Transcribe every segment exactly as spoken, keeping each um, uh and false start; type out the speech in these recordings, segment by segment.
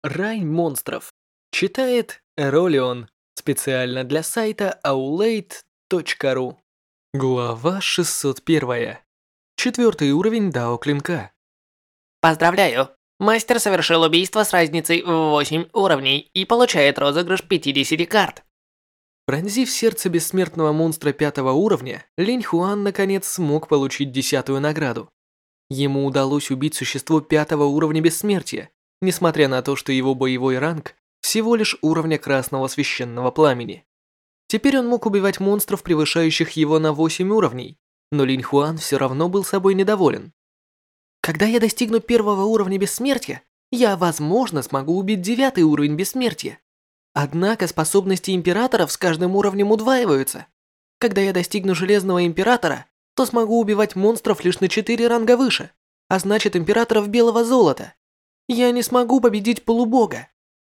Рай монстров. Читает Эролион. Специально для сайта аулейт точка ру. Глава шестьсот один. Четвертый уровень Дао Клинка. Поздравляю! Мастер совершил убийство с разницей в восемь уровней и получает розыгрыш пятьдесят карт. Пронзив сердце бессмертного монстра пятого уровня, Линь Хуан наконец смог получить десятую награду. Ему удалось убить существо пятого уровня бессмертия, несмотря на то, что его боевой ранг всего лишь уровня красного священного пламени. Теперь он мог убивать монстров, превышающих его на восемь уровней, но Линь Хуан все равно был собой недоволен. Когда я достигну первого уровня бессмертия, я, возможно, смогу убить девятый уровень бессмертия. Однако способности императоров с каждым уровнем удваиваются. Когда я достигну Железного Императора, то смогу убивать монстров лишь на четыре ранга выше, а значит императоров белого золота. Я не смогу победить полубога.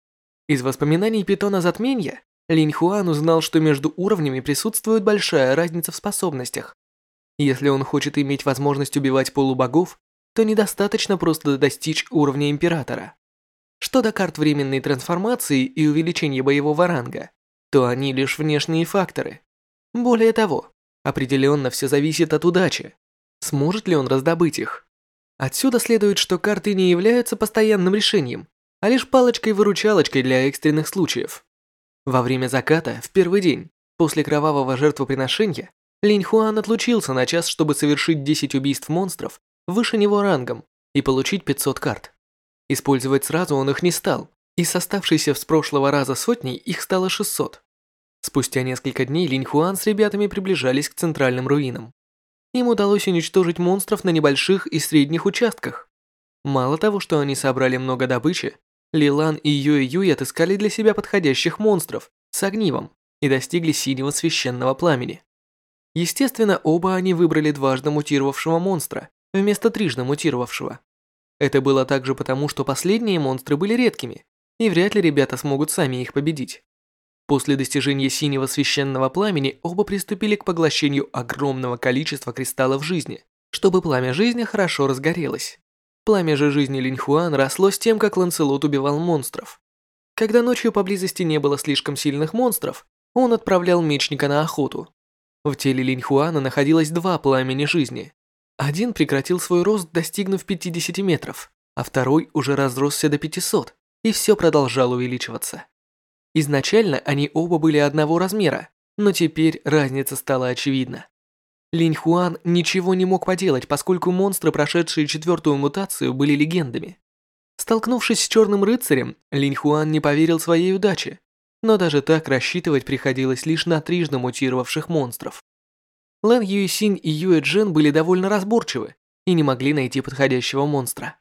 Из воспоминаний Питона Затмения Линь Хуан узнал, что между уровнями присутствует большая разница в способностях. Если он хочет иметь возможность убивать полубогов, то недостаточно просто достичь уровня императора. Что до карт временной трансформации и увеличения боевого ранга, то они лишь внешние факторы. Более того, определенно все зависит от удачи. Сможет ли он раздобыть их? Отсюда следует, что карты не являются постоянным решением, а лишь палочкой-выручалочкой для экстренных случаев. Во время заката, в первый день, после кровавого жертвоприношения, Линь Хуан отлучился на час, чтобы совершить десять убийств монстров выше него рангом и получить пятьсот карт. Использовать сразу он их не стал, и с оставшейся с прошлого раза сотней их стало шестьсот. Спустя несколько дней Линь Хуан с ребятами приближались к центральным руинам. Им удалось уничтожить монстров на небольших и средних участках. Мало того, что они собрали много добычи, Лилан и Юэ-Юй отыскали для себя подходящих монстров с огнивом и достигли синего священного пламени. Естественно, оба они выбрали дважды мутировавшего монстра вместо трижды мутировавшего. Это было также потому, что последние монстры были редкими, и вряд ли ребята смогут сами их победить. После достижения синего священного пламени оба приступили к поглощению огромного количества кристаллов жизни, чтобы пламя жизни хорошо разгорелось. Пламя же жизни Линь Хуан росло с тем, как Ланселот убивал монстров. Когда ночью поблизости не было слишком сильных монстров, он отправлял мечника на охоту. В теле Линь Хуана находилось два пламени жизни. Один прекратил свой рост, достигнув пятидесяти метров, а второй уже разросся до пятисот, и все продолжало увеличиваться. Изначально они оба были одного размера, но теперь разница стала очевидна. Линь Хуан ничего не мог поделать, поскольку монстры, прошедшие четвертую мутацию, были легендами. Столкнувшись с Черным Рыцарем, Линь Хуан не поверил своей удаче, но даже так рассчитывать приходилось лишь на трижды мутировавших монстров. Лэн Юйсинь и Юэ Джен были довольно разборчивы и не могли найти подходящего монстра.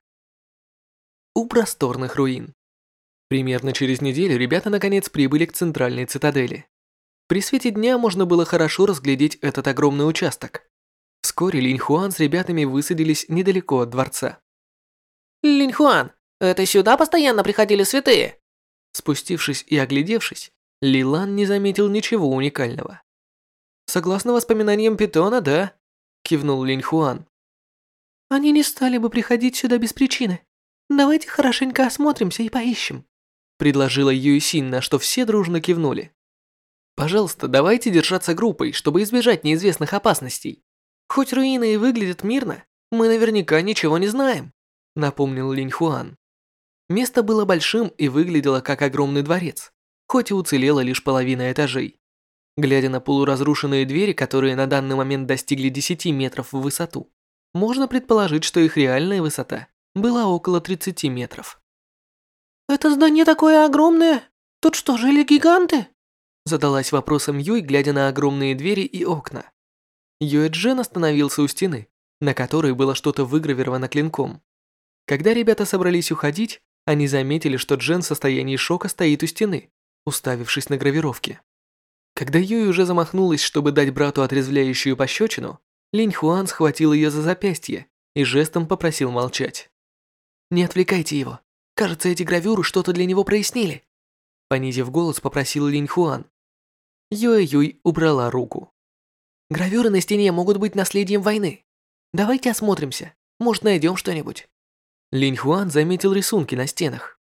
У просторных руин. Примерно через неделю ребята наконец прибыли к центральной цитадели. При свете дня можно было хорошо разглядеть этот огромный участок. Вскоре Линь Хуан с ребятами высадились недалеко от дворца. Линь Хуан, это сюда постоянно приходили святые? Спустившись и оглядевшись, Лилан не заметил ничего уникального. «Согласно воспоминаниям Питона, да», – кивнул Линь Хуан. «Они не стали бы приходить сюда без причины. Давайте хорошенько осмотримся и поищем», – предложила Юйсин, на что все дружно кивнули. «Пожалуйста, давайте держаться группой, чтобы избежать неизвестных опасностей. Хоть руины и выглядят мирно, мы наверняка ничего не знаем», – напомнил Линь Хуан. Место было большим и выглядело как огромный дворец, хоть и уцелела лишь половина этажей. Глядя на полуразрушенные двери, которые на данный момент достигли десяти метров в высоту, можно предположить, что их реальная высота была около тридцати метров. «Это здание такое огромное? Тут что, жили гиганты?» Задалась вопросом Юй, глядя на огромные двери и окна. Юэ Джен остановился у стены, на которой было что-то выгравировано клинком. Когда ребята собрались уходить, они заметили, что Джен в состоянии шока стоит у стены, уставившись на гравировки. Когда Юй уже замахнулась, чтобы дать брату отрезвляющую пощечину, Линь Хуан схватил ее за запястье и жестом попросил молчать. «Не отвлекайте его. Кажется, эти гравюры что-то для него прояснили», – понизив голос, попросил Линь Хуан. Юэ-Юй убрала руку. «Гравюры на стене могут быть наследием войны. Давайте осмотримся, может, найдем что-нибудь». Линь Хуан заметил рисунки на стенах.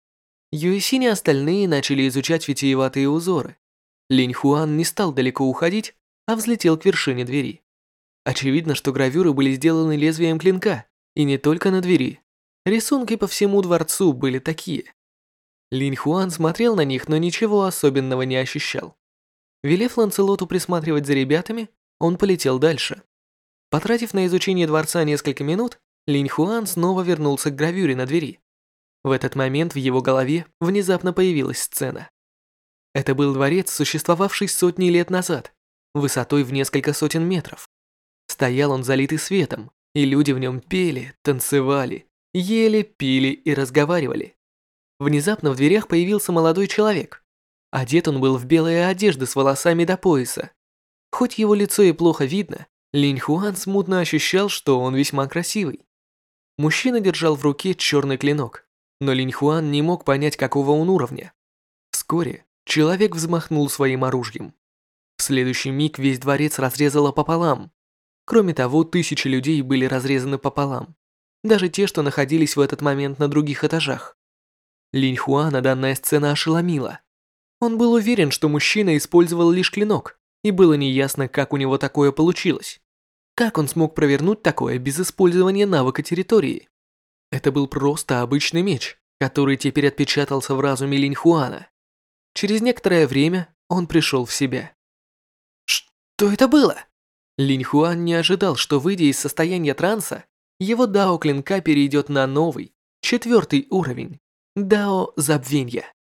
Юэсинь и остальные начали изучать витиеватые узоры. Линь Хуан не стал далеко уходить, а взлетел к вершине двери. Очевидно, что гравюры были сделаны лезвием клинка, и не только на двери. Рисунки по всему дворцу были такие. Линь Хуан смотрел на них, но ничего особенного не ощущал. Велев Ланцелоту присматривать за ребятами, он полетел дальше. Потратив на изучение дворца несколько минут, Линь Хуан снова вернулся к гравюре на двери. В этот момент в его голове внезапно появилась сцена. Это был дворец, существовавший сотни лет назад, высотой в несколько сотен метров. Стоял он залитый светом, и люди в нем пели, танцевали, ели, пили и разговаривали. Внезапно в дверях появился молодой человек. Одет он был в белые одежды с волосами до пояса. Хоть его лицо и плохо видно, Линь Хуан смутно ощущал, что он весьма красивый. Мужчина держал в руке черный клинок, но Линь Хуан не мог понять, какого он уровня. Вскоре человек взмахнул своим оружием. В следующий миг весь дворец разрезало пополам. Кроме того, тысячи людей были разрезаны пополам. Даже те, что находились в этот момент на других этажах. Линь Хуана данная сцена ошеломила. Он был уверен, что мужчина использовал лишь клинок, и было неясно, как у него такое получилось. Как он смог провернуть такое без использования навыка территории? Это был просто обычный меч, который теперь отпечатался в разуме Линь Хуана. Через некоторое время он пришел в себя. Что это было? Линь Хуан не ожидал, что, выйдя из состояния транса, его дао клинка перейдет на новый, четвертый уровень. Дао забвенья.